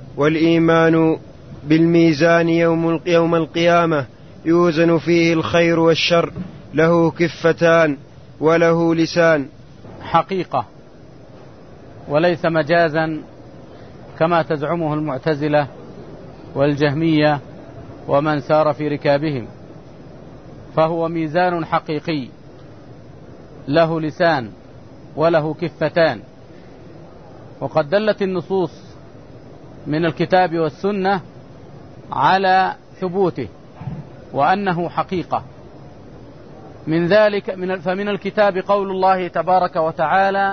والإيمان بالميزان يوم القيامة يوزن فيه الخير والشر، له كفتان وله لسان. حقيقة وليس مجازا كما تزعمه المعتزلة والجهمية ومن سار في ركابهم، فهو ميزان حقيقي له لسان وله كفتان. وقد دلت النصوص من الكتاب والسنة على ثبوته وأنه حقيقة. من ذلك فمن الكتاب قول الله تبارك وتعالى: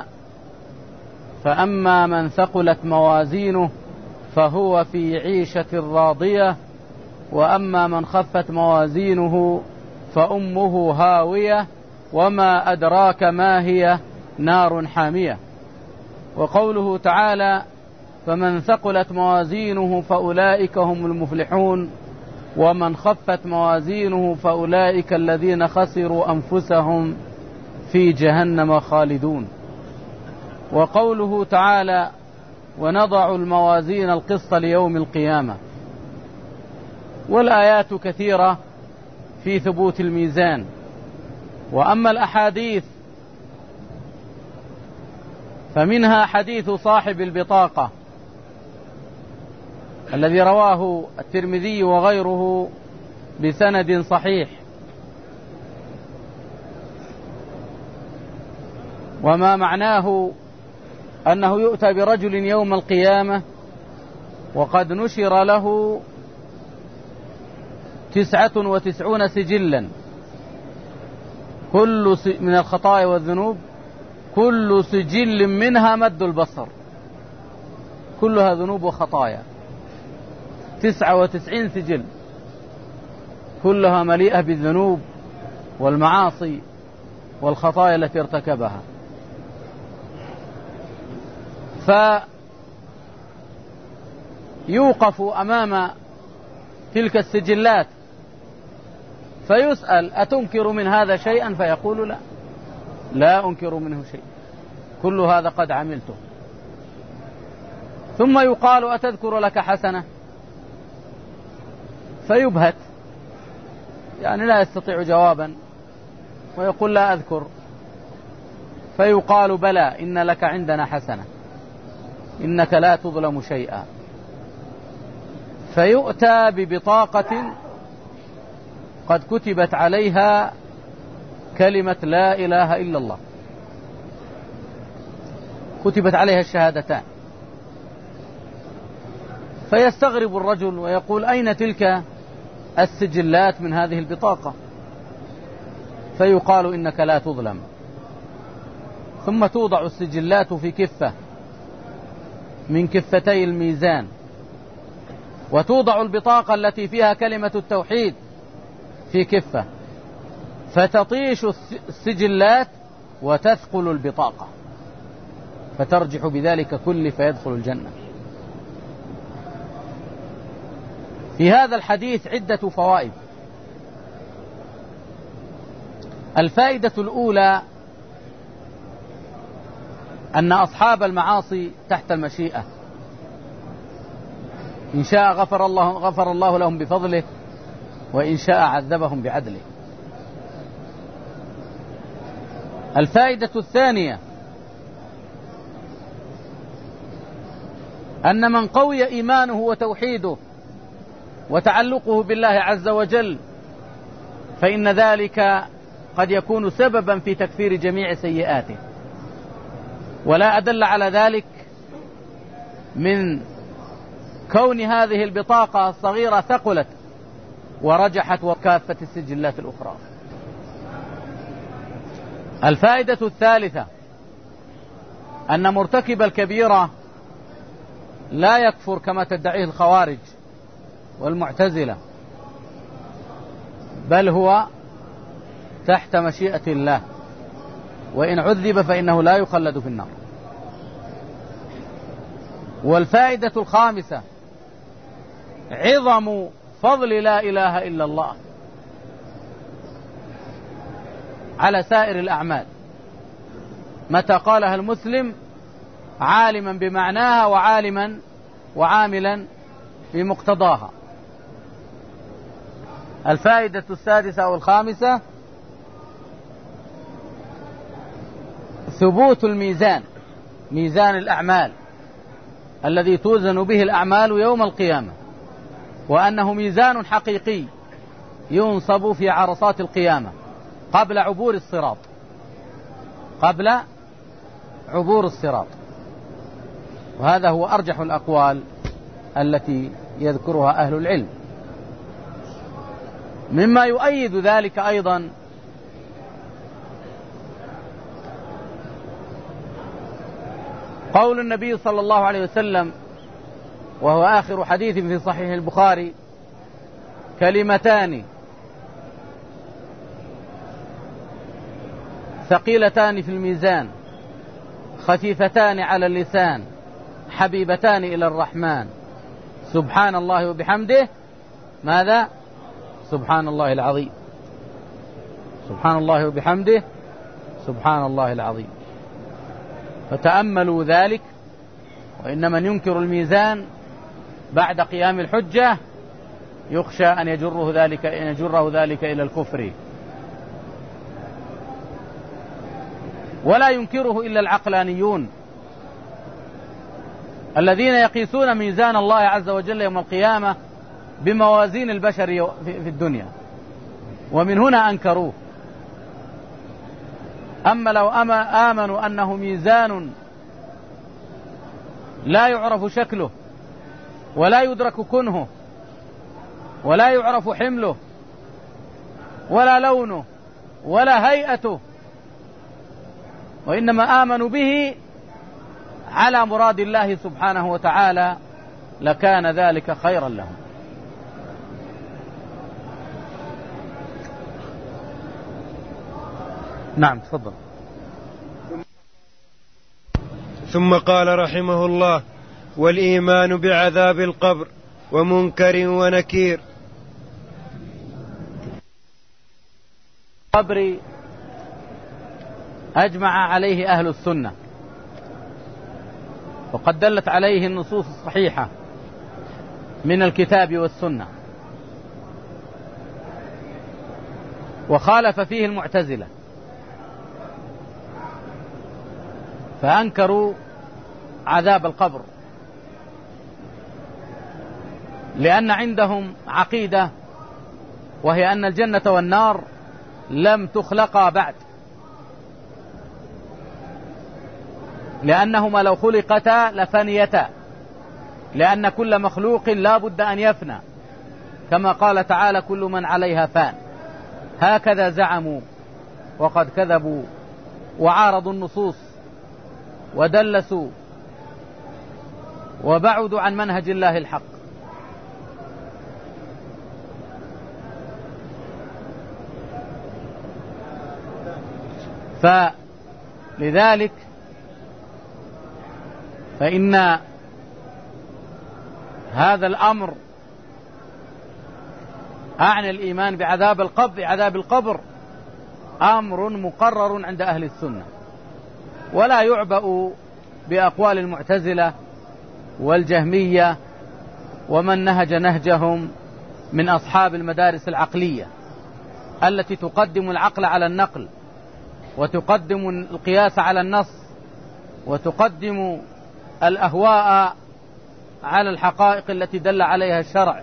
فأما من ثقلت موازينه فهو في عيشة راضية وأما من خفت موازينه فأمه هاوية وما أدراك ما هي نار حامية. وقوله تعالى: فمن ثقلت موازينه فأولئك هم المفلحون ومن خفت موازينه فأولئك الذين خسروا أنفسهم في جهنم خالدون. وقوله تعالى: ونضع الموازين القسط ليوم القيامة. والآيات كثيرة في ثبوت الميزان. وأما الأحاديث فمنها حديث صاحب البطاقة الذي رواه الترمذي وغيره بسند صحيح، وما معناه أنه يؤتى برجل يوم القيامة وقد نشر له 99 سجلا كل من الخطايا والذنوب، كل سجل منها مد البصر، كلها ذنوب وخطايا. 99 سجل كلها مليئة بالذنوب والمعاصي والخطايا التي ارتكبها. فيوقف أمام تلك السجلات فيسأل: أتنكر من هذا شيئا؟ فيقول: لا أنكر منه شيء، كل هذا قد عملته. ثم يقال: أتذكر لك حسنة؟ فيبهت، يعني لا يستطيع جوابا ويقول: لا أذكر. فيقال: بلى، إن لك عندنا حسنة، إنك لا تظلم شيئا. فيؤتى ببطاقة قد كتبت عليها كلمة لا إله إلا الله، كتبت عليها الشهادتان. فيستغرب الرجل ويقول: أين تلك السجلات من هذه البطاقة؟ فيقال: إنك لا تظلم. ثم توضع السجلات في كفة من كفتي الميزان، وتوضع البطاقة التي فيها كلمة التوحيد في كفة، فتطيش السجلات وتثقل البطاقة، فترجح بذلك كله فيدخل الجنة. في هذا الحديث عدة فوائد. الفائدة الأولى أن أصحاب المعاصي تحت المشيئة، إن شاء غفر الله لهم بفضله، وإن شاء عذبهم بعدله. الفائدة الثانية أن من قوي إيمانه وتوحيده وتعلقه بالله عز وجل فإن ذلك قد يكون سببا في تكفير جميع سيئاته. ولا أدل على ذلك من كون هذه البطاقة الصغيرة ثقلت ورجحت وكافة السجلات الأخرى. الفائدة الثالثة أن مرتكب الكبيرة لا يكفر كما تدعيه الخوارج والمعتزلة، بل هو تحت مشيئة الله، وإن عذب فإنه لا يخلد في النار. والفائدة الخامسة عظم فضل لا إله إلا الله على سائر الأعمال متى قالها المسلم عالما بمعناها وعالما وعاملا في مقتضاها. الفائدة السادسة أو الخامسة: ثبوت الميزان، ميزان الأعمال الذي توزن به الأعمال يوم القيامة، وأنه ميزان حقيقي ينصب في عرصات القيامة قبل عبور الصراط، قبل عبور الصراط. وهذا هو أرجح الأقوال التي يذكرها أهل العلم. مما يؤيد ذلك أيضا قول النبي صلى الله عليه وسلم، وهو آخر حديث في صحيح البخاري: كلمتان ثقيلتان في الميزان خفيفتان على اللسان حبيبتان إلى الرحمن، سبحان الله وبحمده. ماذا؟ سبحان الله العظيم. سبحان الله وبحمده سبحان الله العظيم. فتأملوا ذلك. وإن من ينكر الميزان بعد قيام الحجة يخشى أن يجره ذلك إلى الكفر، ولا ينكره إلا العقلانيون الذين يقيسون ميزان الله عز وجل يوم القيامة بموازين البشر في الدنيا، ومن هنا أنكروه. أما لو آمنوا أنه ميزان لا يعرف شكله ولا يدرك كنهه ولا يعرف حمله ولا لونه ولا هيئته، وإنما آمنوا به على مراد الله سبحانه وتعالى، لكان ذلك خيرا لهم. نعم تفضل. ثم قال رحمه الله: والإيمان بعذاب القبر ومنكر ونكير. القبر أجمع عليه أهل السنة، وقد دلت عليه النصوص الصحيحة من الكتاب والسنة، وخالف فيه المعتزلة فأنكروا عذاب القبر، لأن عندهم عقيدة وهي أن الجنة والنار لم تخلقا بعد، لأنهما لو خلقتا لفنيتا، لأن كل مخلوق لا بد أن يفنى، كما قال تعالى: كل من عليها فان. هكذا زعموا، وقد كذبوا وعارضوا النصوص ودلسوا وبعدوا عن منهج الله الحق. فلذلك فإن هذا الأمر أعني الإيمان بعذاب القبر أمر مقرر عند أهل السنة، ولا يعبأ بأقوال المعتزلة والجهمية ومن نهج نهجهم من أصحاب المدارس العقلية التي تقدم العقل على النقل، وتقدم القياس على النص، وتقدم الأهواء على الحقائق التي دل عليها الشرع.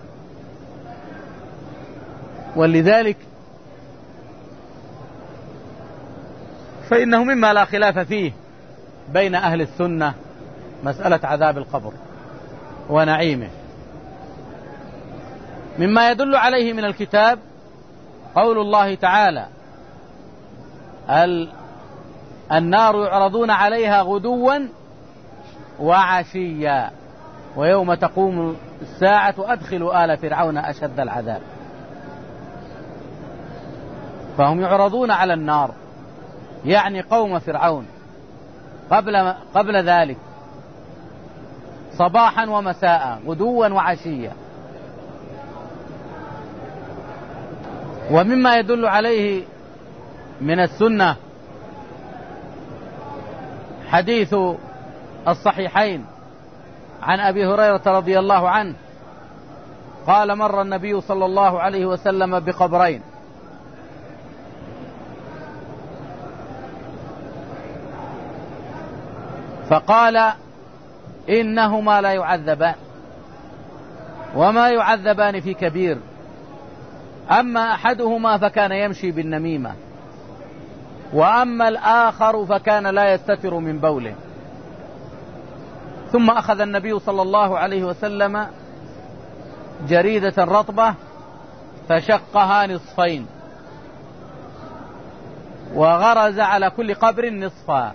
ولذلك فإنه مما لا خلاف فيه بين أهل السنة مسألة عذاب القبر ونعيمه. مما يدل عليه من الكتاب قول الله تعالى: النار يعرضون عليها غدوا وعشيا ويوم تقوم الساعة أدخلوا آل فرعون أشد العذاب. فهم يعرضون على النار، يعني قوم فرعون قبل ذلك، صباحا ومساء، غدوا وعشيا. ومما يدل عليه من السنة حديث الصحيحين عن أبي هريرة رضي الله عنه قال مر النبي صلى الله عليه وسلم بقبرين فقال إنهما لا يعذبان وما يعذبان في كبير، أما أحدهما فكان يمشي بالنميمة، وأما الآخر فكان لا يستتر من بوله. ثم أخذ النبي صلى الله عليه وسلم جريدة رطبة فشقها نصفين وغرز على كل قبر نصفا،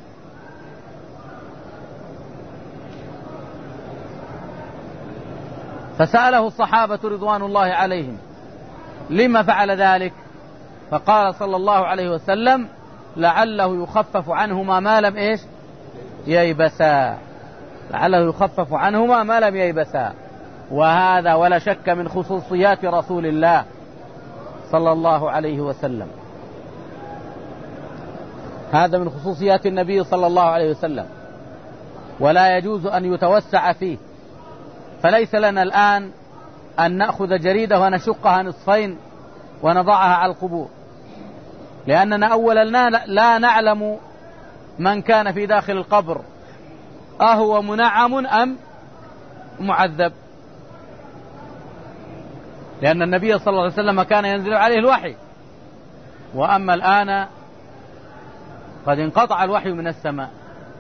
فسأله الصحابة رضوان الله عليهم لما فعل ذلك؟ فقال صلى الله عليه وسلم لعله يخفف عنهما ما لم ييبسا، لعله يخفف عنهما ما لم ييبسا. وهذا ولا شك من خصوصيات رسول الله صلى الله عليه وسلم، هذا من خصوصيات النبي صلى الله عليه وسلم، ولا يجوز أن يتوسع فيه. فليس لنا الآن أن نأخذ جريدة ونشقها نصفين ونضعها على القبور، لأننا أولا لا نعلم من كان في داخل القبر أهو منعم أم معذب، لأن النبي صلى الله عليه وسلم كان ينزل عليه الوحي، وأما الآن قد انقطع الوحي من السماء،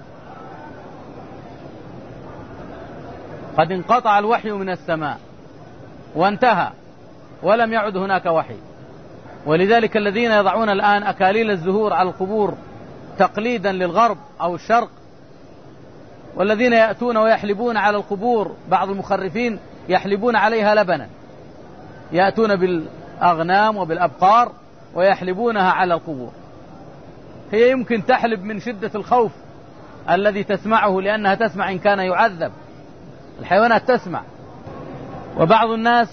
قد انقطع الوحي من السماء وانتهى ولم يعد هناك وحي. ولذلك الذين يضعون الآن أكاليل الزهور على القبور تقليدا للغرب أو الشرق، والذين يأتون ويحلبون على القبور، بعض المخرفين يحلبون عليها لبنا، يأتون بالأغنام وبالأبقار ويحلبونها على القبور. هي يمكن تحلب من شدة الخوف الذي تسمعه، لأنها تسمع إن كان يعذب، الحيوانات تسمع. وبعض الناس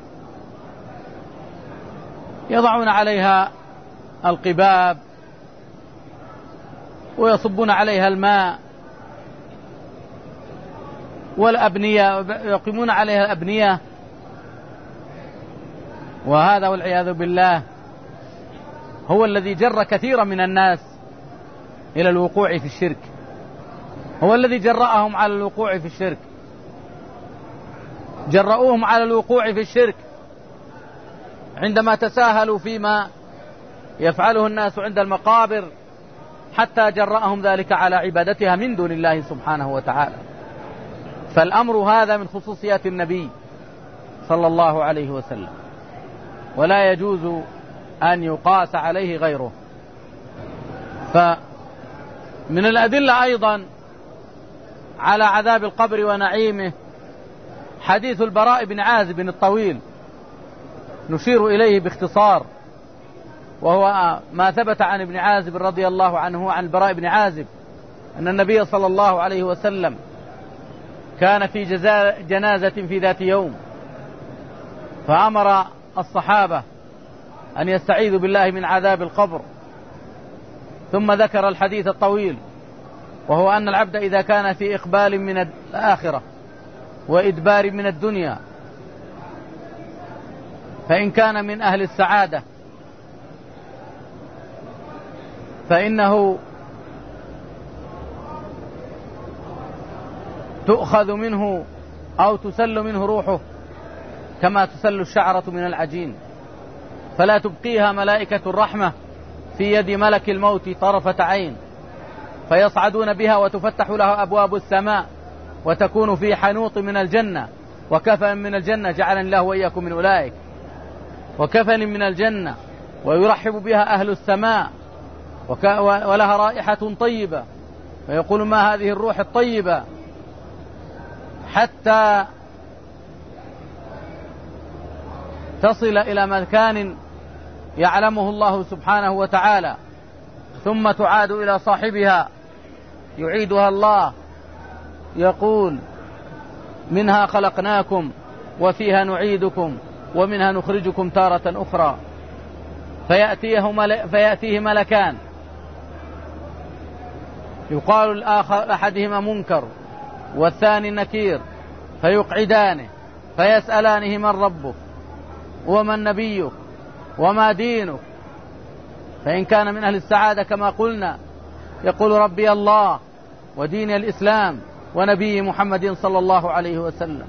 يضعون عليها القباب ويصبون عليها الماء والأبنية، يقيمون عليها الأبنية، وهذا والعياذ بالله هو الذي جر كثيرا من الناس إلى الوقوع في الشرك، هو الذي جرأهم على الوقوع في الشرك، جرؤوهم على الوقوع في الشرك عندما تساهلوا فيما يفعله الناس عند المقابر، حتى جرأهم ذلك على عبادتها من دون الله سبحانه وتعالى. فالأمر هذا من خصوصيات النبي صلى الله عليه وسلم، ولا يجوز أن يقاس عليه غيره. فمن الأدلة أيضا على عذاب القبر ونعيمه حديث البراء بن عازب الطويل، نشير إليه باختصار، وهو ما ثبت عن ابن عازب رضي الله عنه عن البراء بن عازب أن النبي صلى الله عليه وسلم كان في جنازة في ذات يوم، فأمر الصحابة أن يستعيذوا بالله من عذاب القبر، ثم ذكر الحديث الطويل، وهو أن العبد إذا كان في إقبال من الآخرة وإدبار من الدنيا، فإن كان من أهل السعادة فإنه تؤخذ منه أو تسل منه روحه كما تسل الشعرة من العجين، فلا تبقيها ملائكة الرحمة في يد ملك الموت طرفة عين، فيصعدون بها وتفتح له أبواب السماء وتكون في حنوط من الجنة وكفن من الجنة، جعلني الله وإياكم من أولئك، وكفن من الجنة، ويرحب بها أهل السماء ولها رائحة طيبة، ويقول ما هذه الروح الطيبة، حتى تصل إلى مكان يعلمه الله سبحانه وتعالى، ثم تعاد إلى صاحبها يعيدها الله، يقول منها خلقناكم وفيها نعيدكم ومنها نخرجكم تارة أخرى، فيأتيه ملكان، يقال الآخر أحدهما منكر والثاني نكير، فيقعدانه فيسألانه من ربك ومن نبيك وما دينك. فإن كان من أهل السعادة كما قلنا يقول ربي الله ودين الإسلام ونبي محمد صلى الله عليه وسلم.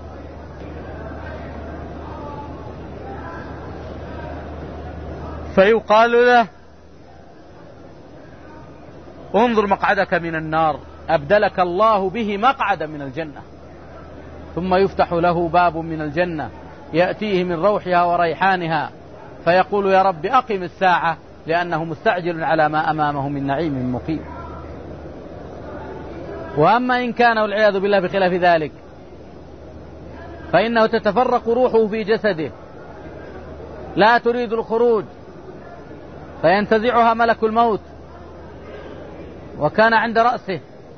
فيقال له انظر مقعدك من النار أبدلك الله به مقعدا من الجنة. ثم يفتح له باب من الجنة يأتيه من روحها وريحانها فيقول يا رب أقم الساعة لأنه مستعجل على ما أمامه من نعيم مقيم. وأما إن كان والعياذ بالله بخلاف ذلك فإنه تتفرق روحه في جسده لا تريد الخروج فينتزعها ملك الموت وكان عند رأسه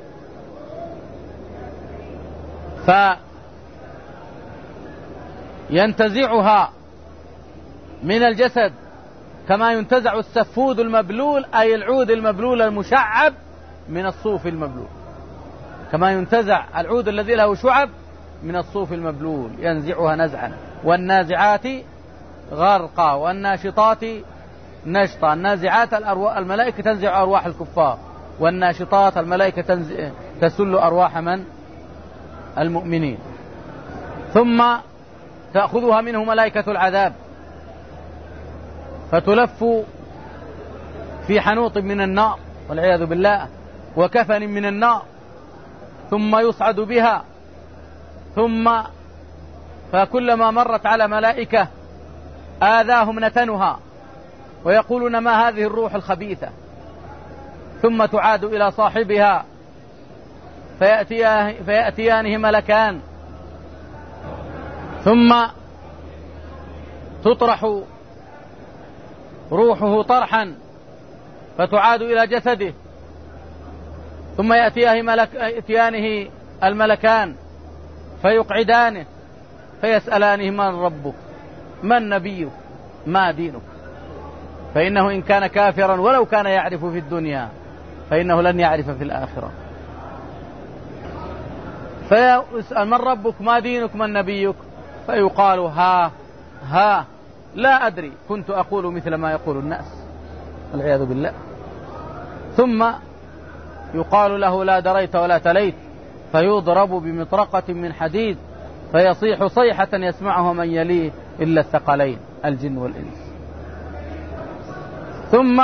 فينتزعها من الجسد كما ينتزع السفود المبلول أي العود المبلول المشعب من الصوف المبلول، كما ينتزع العود الذي له شعب من الصوف المبلول ينزعها نزعا. والنازعات غرقا والناشطات نشطا. النازعات الملائكة تنزع أرواح الكفار، والناشطات الملائكة تسل أرواح من؟ المؤمنين. ثم تأخذها منه ملائكة العذاب فتلف في حنوط من النار والعياذ بالله وكفن من النار، ثم يصعد بها، ثم فكلما مرت على ملائكة آذاهم نتنها ويقولون ما هذه الروح الخبيثة، ثم تعاد إلى صاحبها فيأتيانه ملكان، ثم تطرح روحه طرحا فتعاد إلى جسده، ثم يأتيانه الملكان فيقعدانه فيسألانه من ربك من نبيك ما دينك. فإنه إن كان كافرا ولو كان يعرف في الدنيا فإنه لن يعرف في الآخرة. فيسأل من ربك ما دينك من نبيك فيقال ها لا أدري كنت أقول مثل ما يقول الناس والعياذ بالله. ثم يقال له لا دريت ولا تليت فيضرب بمطرقة من حديد فيصيح صيحة يسمعها من يليه إلا الثقلين الجن والإنس. ثم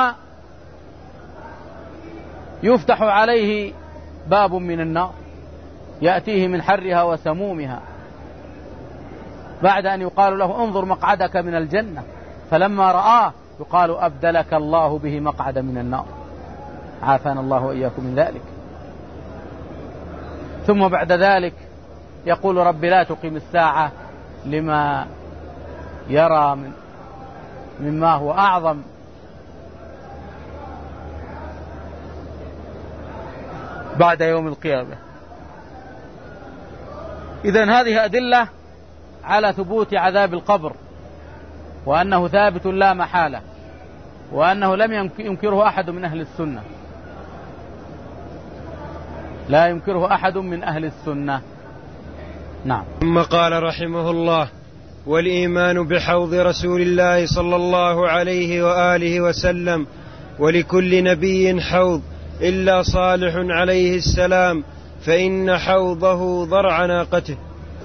يفتح عليه باب من النار يأتيه من حرها وسمومها بعد أن يقال له انظر مقعدك من الجنة، فلما رآه يقال أبدلك الله به مقعد من النار، عافانا الله وإياكم من ذلك. ثم بعد ذلك يقول رب لا تقم الساعة لما يرى مما هو أعظم بعد يوم القيامة. إذن هذه أدلة على ثبوت عذاب القبر وأنه ثابت لا محالة، وأنه لم ينكره أحد من أهل السنة، لا ينكره أحد من أهل السنة. نعم. ثم قال رحمه الله والإيمان بحوض رسول الله صلى الله عليه وآله وسلم ولكل نبي حوض إلا صالح عليه السلام فإن حوضه ضرع ناقته.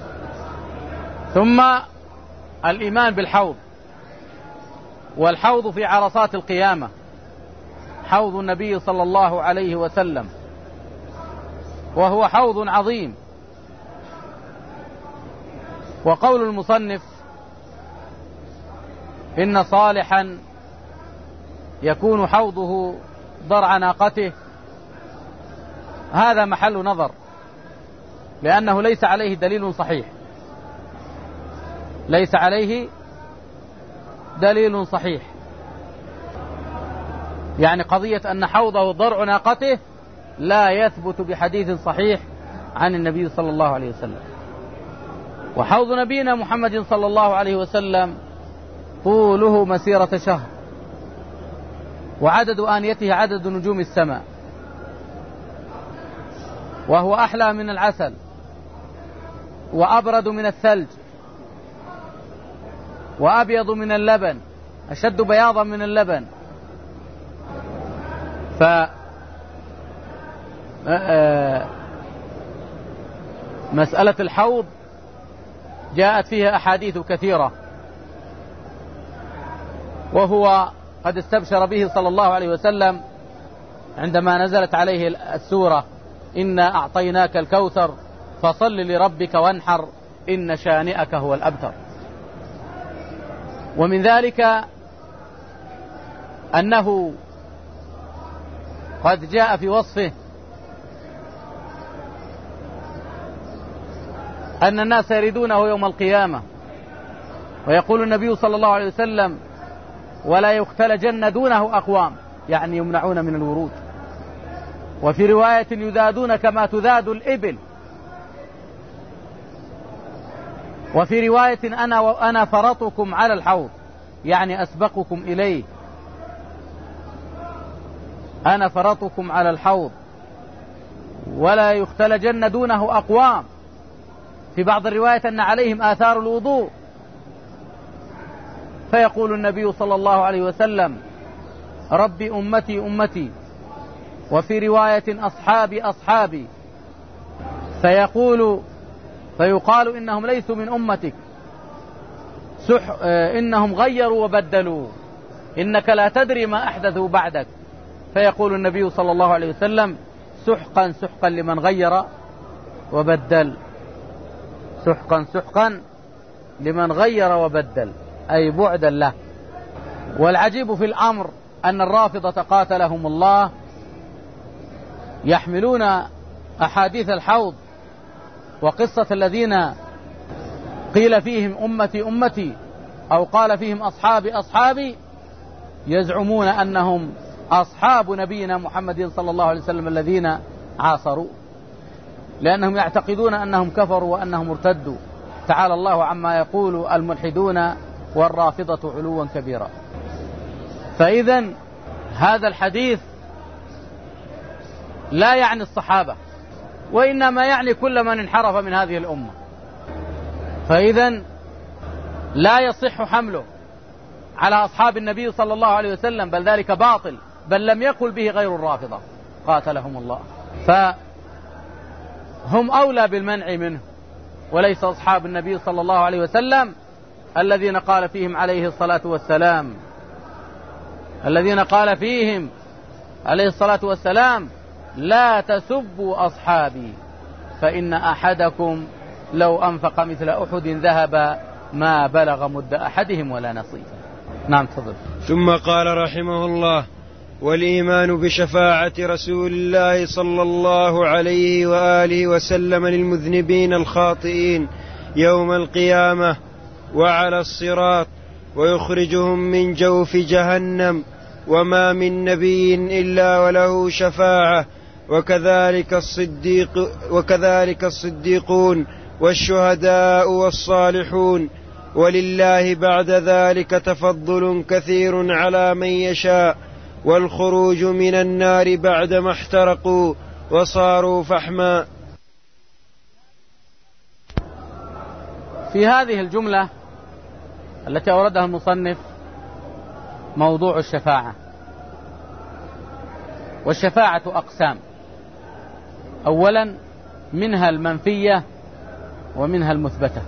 ثم الإيمان بالحوض، والحوض في عرصات القيامة حوض النبي صلى الله عليه وسلم، وهو حوض عظيم. وقول المصنف إن صالحا يكون حوضه ضرع ناقته هذا محل نظر، لأنه ليس عليه دليل صحيح، ليس عليه دليل صحيح. يعني قضية أن حوضه ضرع ناقته لا يثبت بحديث صحيح عن النبي صلى الله عليه وسلم. وحوض نبينا محمد صلى الله عليه وسلم طوله مسيرة شهر، وعدد آنيته عدد نجوم السماء، وهو أحلى من العسل، وأبرد من الثلج وأبيض من اللبن، أشد بياضا من اللبن. مسألة الحوض جاءت فيها أحاديث كثيرة، وهو قد استبشر به صلى الله عليه وسلم عندما نزلت عليه السورة إنا أعطيناك الكوثر فصل لربك وانحر إن شانئك هو الأبتر. ومن ذلك أنه قد جاء في وصفه أن الناس يريدونه يوم القيامة، ويقول النبي صلى الله عليه وسلم ولا يختلجن دونه أقوام، يعني يمنعون من الورود. وفي رواية يذادون كما تذاد الإبل. وفي رواية أنا فرطكم على الحوض، يعني أسبقكم إليه، أنا فرطكم على الحوض ولا يختلجن دونه أقوام. في بعض الروايات أن عليهم آثار الوضوء، فيقول النبي صلى الله عليه وسلم ربي أمتي أمتي، وفي رواية أصحابي أصحابي، فيقال إنهم ليسوا من أمتك، إنهم غيروا وبدلوا، إنك لا تدري ما أحدثوا بعدك. فيقول النبي صلى الله عليه وسلم سحقا سحقا لمن غير وبدل، سحقا سحقا لمن غير وبدل، أي بعدا له. والعجيب في الأمر أن الرافضة قاتلهم الله يحملون أحاديث الحوض وقصة الذين قيل فيهم أمتي أمتي أو قال فيهم أصحابي أصحابي، يزعمون أنهم أصحاب نبينا محمد صلى الله عليه وسلم الذين عاصروا، لأنهم يعتقدون أنهم كفروا وأنهم ارتدوا. تعالى الله عما يقول الملحدون والرافضة علوا كبيرا. فإذا هذا الحديث لا يعني الصحابة، وإنما يعني كل من انحرف من هذه الأمة. فإذا لا يصح حمله على أصحاب النبي صلى الله عليه وسلم، بل ذلك باطل، بل لم يقل به غير الرافضة قاتلهم الله. فهم أولى بالمنع منه، وليس أصحاب النبي صلى الله عليه وسلم الذين قال فيهم عليه الصلاة والسلام، الذين قال فيهم عليه الصلاة والسلام لا تسبوا أصحابي فإن أحدكم لو أنفق مثل أحد ذهب ما بلغ مد أحدهم ولا نصيفه. نعم تفضل. ثم قال رحمه الله والإيمان بشفاعة رسول الله صلى الله عليه وآله وسلم للمذنبين الخاطئين يوم القيامة وعلى الصراط ويخرجهم من جوف جهنم، وما من نبي إلا وله شفاعة، وكذلك الصديقون والشهداء والصالحون، ولله بعد ذلك تفضل كثير على من يشاء، والخروج من النار بعدما احترقوا وصاروا فحما. في هذه الجملة التي أوردها المصنف موضوع الشفاعة. والشفاعة أقسام، أولا منها المنفية ومنها المثبتة.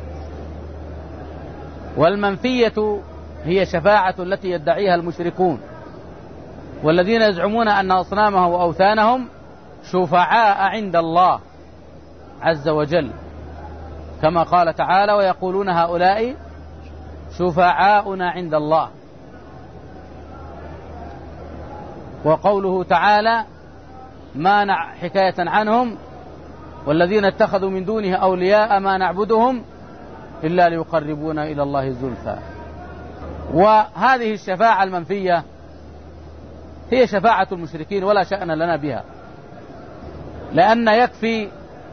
والمنفية هي شفاعة التي يدعيها المشركون والذين يزعمون أن أصنامهم وأوثانهم شفعاء عند الله عز وجل، كما قال تعالى ويقولون هؤلاء شفعاؤنا عند الله. وقوله تعالى حكاية عنهم والذين اتخذوا من دونه أولياء ما نعبدهم إلا ليقربونا إلى الله زلفى. وهذه الشفاعة المنفية هي شفاعة المشركين ولا شأن لنا بها، لأن يكفي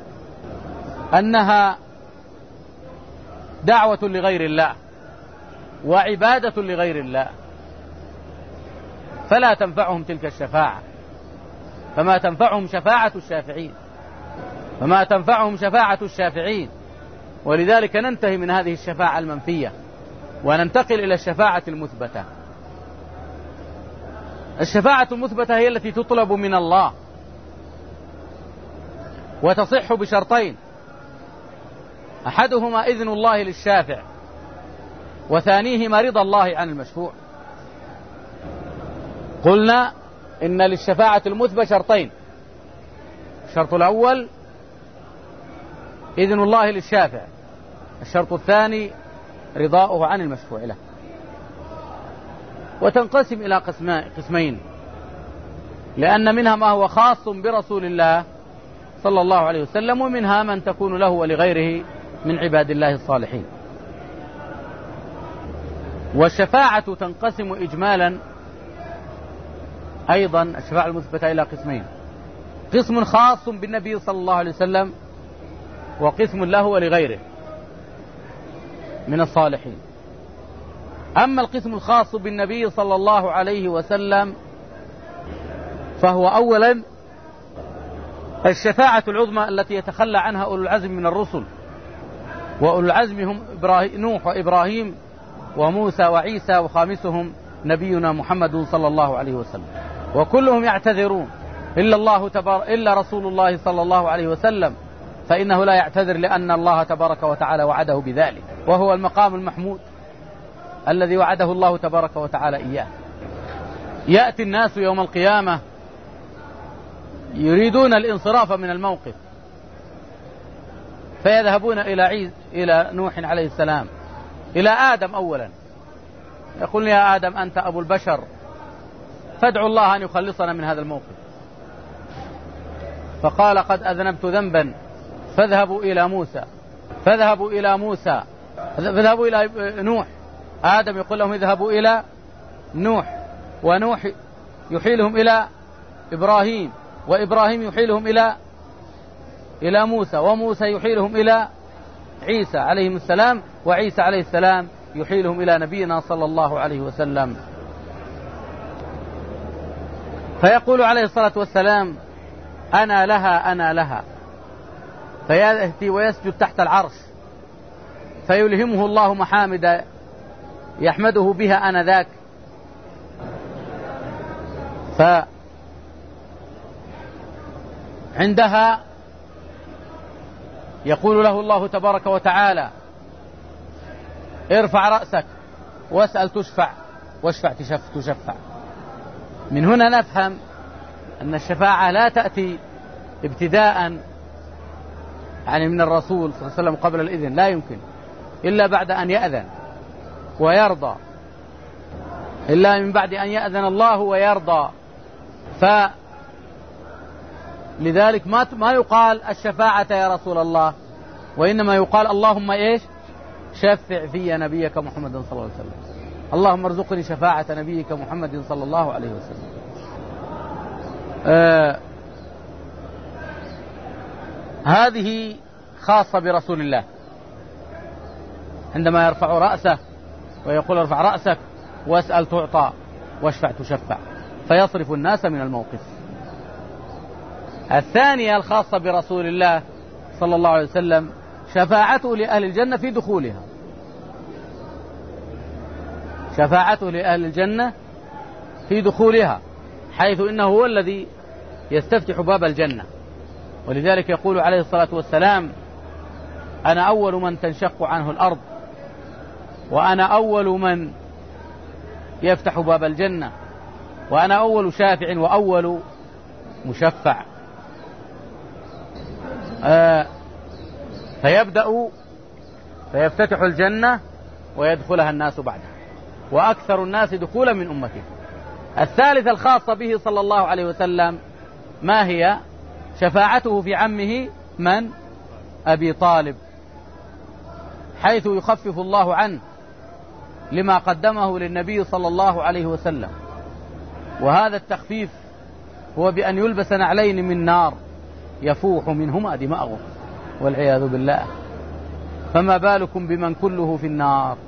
أنها دعوة لغير الله وعبادة لغير الله، فلا تنفعهم تلك الشفاعة، فما تنفعهم شفاعة الشافعين، ولذلك ننتهي من هذه الشفاعة المنفية وننتقل إلى الشفاعة المثبتة. الشفاعة المثبتة هي التي تطلب من الله وتصح بشرطين: أحدهما إذن الله للشافع، وثانيهما رضا الله عن المشفوع. قلنا إن للشفاعة المثبتة شرطين: الشرط الأول إذن الله للشافع، الشرط الثاني رضاؤه عن المشفوع له. وتنقسم إلى قسمين، لأن منها ما هو خاص برسول الله صلى الله عليه وسلم، ومنها من تكون له ولغيره من عباد الله الصالحين. والشفاعة تنقسم إجمالا أيضا الشفاعة المثبتة إلى قسمين: قسم خاص بالنبي صلى الله عليه وسلم، وقسم له ولغيره من الصالحين. أما القسم الخاص بالنبي صلى الله عليه وسلم فهو أولا الشفاعة العظمى التي يتخلى عنها أولو العزم من الرسل، وأولو العزم هم نوح وإبراهيم وموسى وعيسى، وخامسهم نبينا محمد صلى الله عليه وسلم، وكلهم يعتذرون إلا رسول الله صلى الله عليه وسلم، فإنه لا يعتذر لأن الله تبارك وتعالى وعده بذلك، وهو المقام المحمود الذي وعده الله تبارك وتعالى إياه. يأتي الناس يوم القيامة يريدون الانصراف من الموقف، فيذهبون إلى نوح عليه السلام، إلى آدم أولا، يقول: يا آدم أنت أبو البشر، فادعوا الله أن يخلصنا من هذا الموقف. فقال: قد أذنبت ذنبا فاذهبوا إلى نوح. آدم يقول لهم: اذهبوا إلى نوح، ونوح يحيلهم إلى إبراهيم، وإبراهيم يحيلهم إلى موسى، وموسى يحيلهم إلى عيسى عليه السلام، وعيسى عليه السلام يحيلهم إلى نبينا صلى الله عليه وسلم. فيقول عليه الصلاة والسلام: أنا لها، فيأتي ويسجد تحت العرش، فيلهمه الله محامد يحمده بها آنذاك. فعندها يقول له الله تبارك وتعالى: ارفع رأسك واسأل تشفع، واشفع تشفع. من هنا نفهم أن الشفاعة لا تأتي ابتداء يعني من الرسول صلى الله عليه وسلم قبل الإذن، لا يمكن، إلا بعد أن يأذن ويرضى، إلا من بعد أن يأذن الله ويرضى. فلذلك ما يقال الشفاعة يا رسول الله، وإنما يقال: اللهم شفع في نبيك محمد صلى الله عليه وسلم، اللهم ارزقني شفاعة نبيك محمد صلى الله عليه وسلم. هذه خاصة برسول الله، عندما يرفع رأسه ويقول: ارفع رأسك واسأل تعطى واشفع تشفع، فيصرف الناس من الموقف. الثانية الخاصة برسول الله صلى الله عليه وسلم شفاعته لأهل الجنة في دخولها، شفاعته لأهل الجنة في دخولها، حيث إنه هو الذي يستفتح باب الجنة. ولذلك يقول عليه الصلاة والسلام: أنا أول من تنشق عنه الأرض، وأنا أول من يفتح باب الجنة، وأنا أول شافع وأول مشفع. فيفتتح الجنة ويدخلها الناس بعده، وأكثر الناس دخولا من أمته. الثالثة الخاصة به صلى الله عليه وسلم ما هي؟ شفاعته في عمه من؟ أبي طالب، حيث يخفف الله عنه لما قدمه للنبي صلى الله عليه وسلم. وهذا التخفيف هو بأن يلبس نعلين من نار يفوح منهما دماغه والعياذ بالله، فما بالكم بمن كله في النار،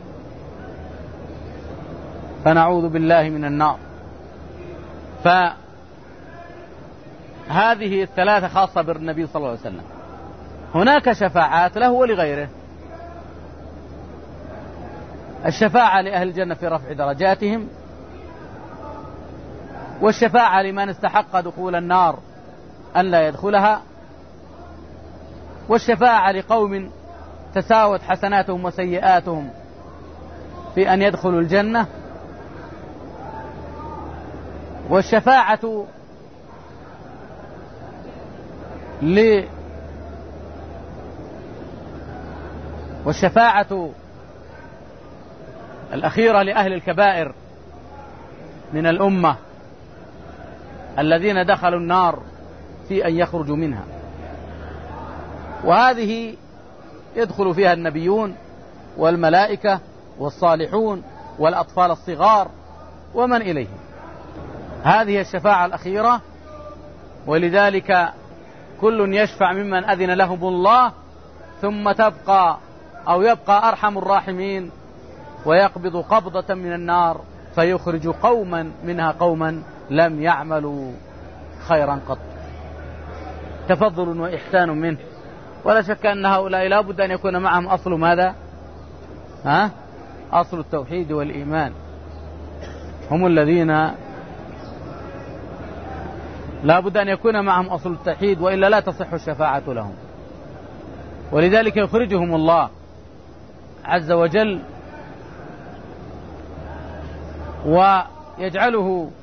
فنعوذ بالله من النار. فهذه الثلاثة خاصة بالنبي صلى الله عليه وسلم. هناك شفاعات له ولغيره. الشفاعة لأهل الجنة في رفع درجاتهم، والشفاعة لمن استحق دخول النار أن لا يدخلها، والشفاعة لقوم تساوت حسناتهم وسيئاتهم في أن يدخلوا الجنة، والشفاعة الأخيرة لأهل الكبائر من الأمة الذين دخلوا النار في أن يخرجوا منها، وهذه يدخل فيها النبيون والملائكة والصالحون والأطفال الصغار ومن إليهم. هذه الشفاعة الأخيرة، ولذلك كل يشفع ممن أذن لهم الله، ثم يبقى أرحم الراحمين ويقبض قبضة من النار فيخرج قوما منها قوما لم يعملوا خيرا قط. تفضل وإحسان منه، ولا شك أن هؤلاء لا بد أن يكون معهم أصل ماذا؟ أصل التوحيد والإيمان، هم الذين لا بد أن يكون معهم أصل التوحيد، وإلا لا تصح الشفاعة لهم. ولذلك يخرجهم الله عز وجل ويجعله.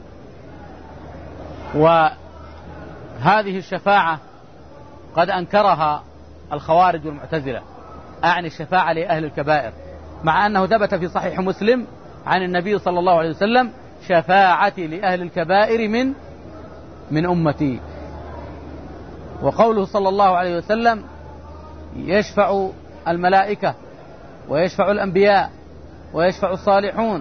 وهذه الشفاعة قد أنكرها الخوارج والمعتزلة، أعني الشفاعة لأهل الكبائر، مع أنه ثبت في صحيح مسلم عن النبي صلى الله عليه وسلم: شفاعتي لأهل الكبائر من أمتي. وقوله صلى الله عليه وسلم: يشفع الملائكة ويشفع الأنبياء ويشفع الصالحون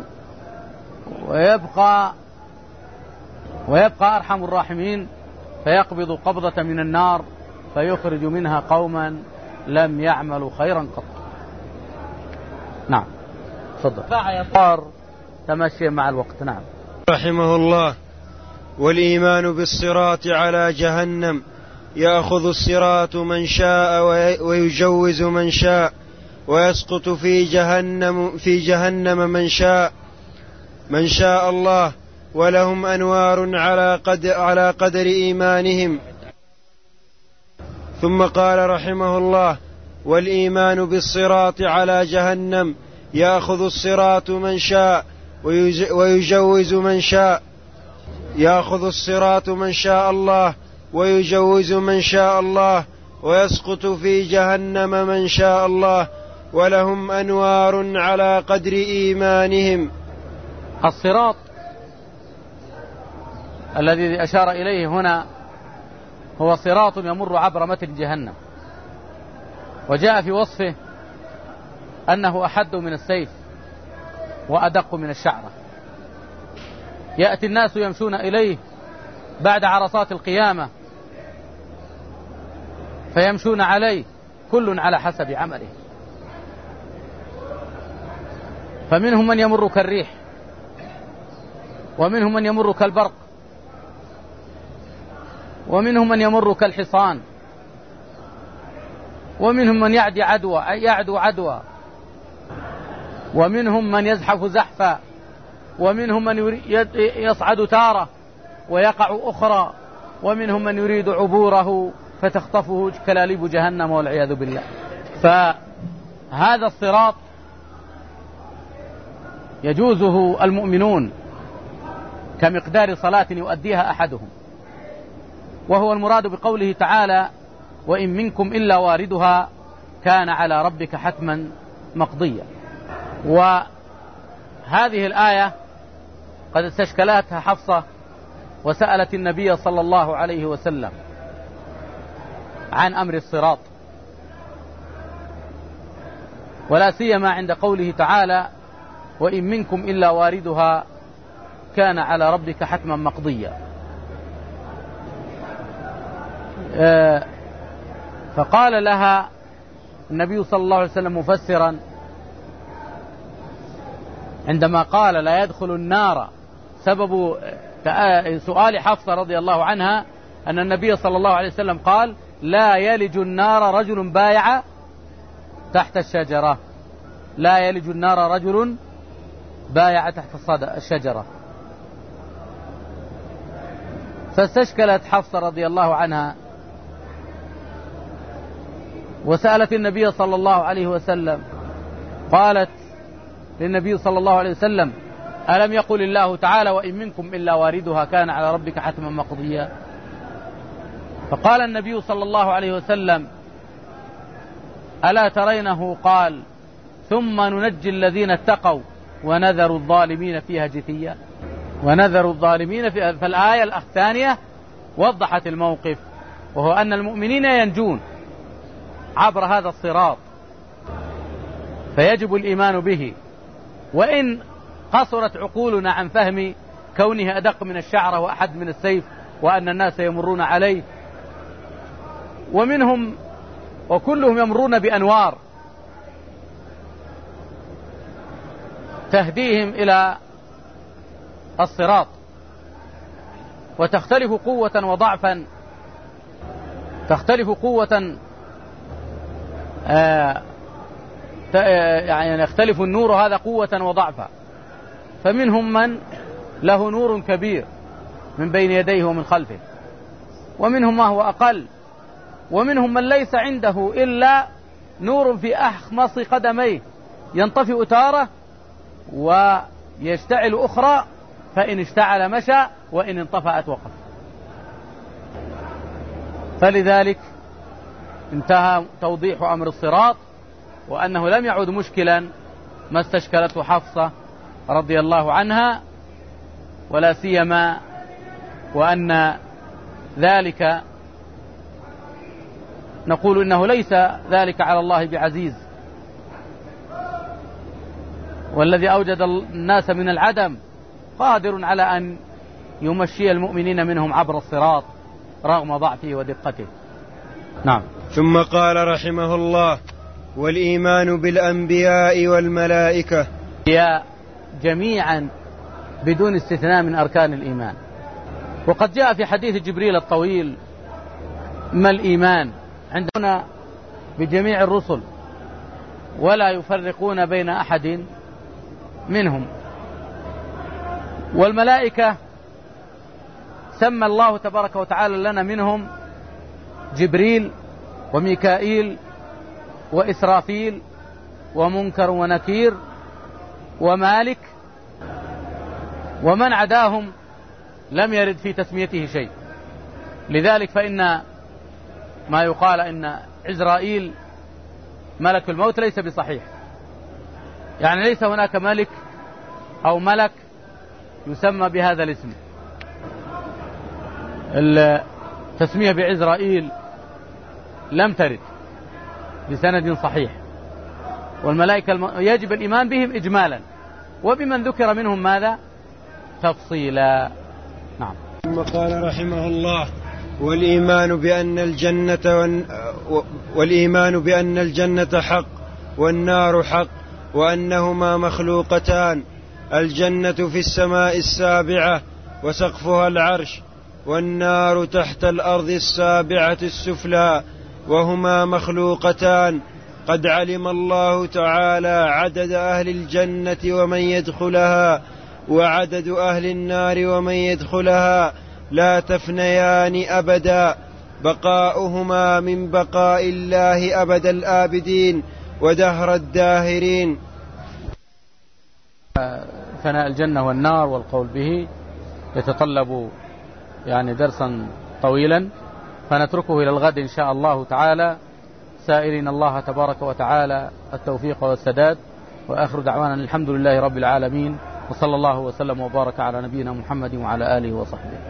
ويبقى أرحم الراحمين فيقبض قبضة من النار فيخرج منها قوما لم يعملوا خيرا قط. نعم، تفضل. يطار تمشي مع الوقت. نعم. رحمه الله: والإيمان بالصراط على جهنم، يأخذ الصراط من شاء ويجوز من شاء، ويسقط في جهنم من شاء الله، ولهم أنوار على قدر إيمانهم. ثم قال رحمه الله: والإيمان بالصراط على جهنم، يأخذ الصراط من شاء ويجوز من شاء، يأخذ الصراط من شاء الله ويجوز من شاء الله، ويسقط في جهنم من شاء الله، ولهم أنوار على قدر إيمانهم. الصراط الذي أشار إليه هنا هو صراط يمر عبر متن جهنم، وجاء في وصفه أنه أحد من السيف وأدق من الشعرة. يأتي الناس يمشون إليه بعد عرصات القيامة فيمشون عليه، كل على حسب عمله، فمنهم من يمر كالريح، ومنهم من يمر كالبرق، ومنهم من يمر كالحصان، ومنهم من يعدو عدوى، ومنهم من يزحف زحفا، ومنهم من يصعد تارة ويقع أخرى، ومنهم من يريد عبوره فتخطفه كلاليب جهنم والعياذ بالله. فهذا الصراط يجوزه المؤمنون كمقدار صلاة يؤديها أحدهم، وهو المراد بقوله تعالى: وإن منكم إلا واردها كان على ربك حتما مقضيا. وهذه الآية قد استشكلتها حفصة وسألت النبي صلى الله عليه وسلم عن أمر الصراط، ولا سيما عند قوله تعالى: وإن منكم إلا واردها كان على ربك حتما مقضيا. فقال لها النبي صلى الله عليه وسلم مفسرا عندما قال: لا يدخل النار، سبب سؤال حفصة رضي الله عنها أن النبي صلى الله عليه وسلم قال: لا يلج النار رجل بايع تحت الشجرة، لا يلج النار رجل بايع تحت الشجرة. فاستشكلت حفصة رضي الله عنها وسألت النبي صلى الله عليه وسلم، قالت للنبي صلى الله عليه وسلم: ألم يقل الله تعالى: وإن منكم إلا واردها كان على ربك حتما مقضيا؟ فقال النبي صلى الله عليه وسلم: ألا ترينه قال: ثم ننجي الذين اتقوا ونذر الظالمين فيها جثيا، ونذر الظالمين فيها. فالآية الثانية وضحت الموقف، وهو أن المؤمنين ينجون عبر هذا الصراط، فيجب الإيمان به، وإن قصرت عقولنا عن فهم كونه أدق من الشعرة وأحد من السيف، وأن الناس يمرون عليه، ومنهم وكلهم يمرون بأنوار تهديهم إلى الصراط، وتختلف قوة وضعفا، تختلف قوة يعني يختلف النور هذا قوة وضعفا. فمنهم من له نور كبير من بين يديه ومن خلفه، ومنهم ما هو أقل، ومنهم من ليس عنده إلا نور في أخمص قدميه ينطفئ تارة ويشتعل أخرى، فإن اشتعل مشى وإن انطفأت وقف. فلذلك انتهى توضيح أمر الصراط، وأنه لم يعد مشكلا ما استشكلته حفصة رضي الله عنها، ولا سيما وأن ذلك نقول إنه ليس ذلك على الله بعزيز، والذي أوجد الناس من العدم قادر على أن يمشي المؤمنين منهم عبر الصراط رغم ضعفه ودقته. نعم. ثم قال رحمه الله: والإيمان بالأنبياء والملائكة. هي جميعا بدون استثناء من أركان الإيمان. وقد جاء في حديث جبريل الطويل: ما الإيمان؟ عندنا بجميع الرسل ولا يفرقون بين أحد منهم. والملائكة سمى الله تبارك وتعالى لنا منهم جبريل وميكائيل وإسرافيل ومنكر ونكير ومالك، ومن عداهم لم يرد في تسميته شيء. لذلك فإن ما يقال إن عزرائيل ملك الموت ليس بصحيح، يعني ليس هناك ملك أو ملك يسمى بهذا الاسم. التسمية بعزرائيل لم ترد بسند صحيح. والملائكة يجب الإيمان بهم إجمالا، وبمن ذكر منهم ماذا؟ تفصيلا. نعم. ثم قال رحمه الله: والإيمان بأن الجنة حق والنار حق، وأنهما مخلوقتان، الجنة في السماء السابعة وسقفها العرش، والنار تحت الأرض السابعة السفلى، وهما مخلوقتان. قد علم الله تعالى عدد أهل الجنة ومن يدخلها، وعدد أهل النار ومن يدخلها لا تفنيان أبدا، بقاؤهما من بقاء الله أبد الآبدين ودهر الداهرين. فناء الجنة والنار والقول به يتطلب يعني درسا طويلا، فنتركه إلى الغد إن شاء الله تعالى، سائلين الله تبارك وتعالى التوفيق والسداد. وآخر دعوانا الحمد لله رب العالمين، وصلى الله وسلم وبارك على نبينا محمد وعلى آله وصحبه.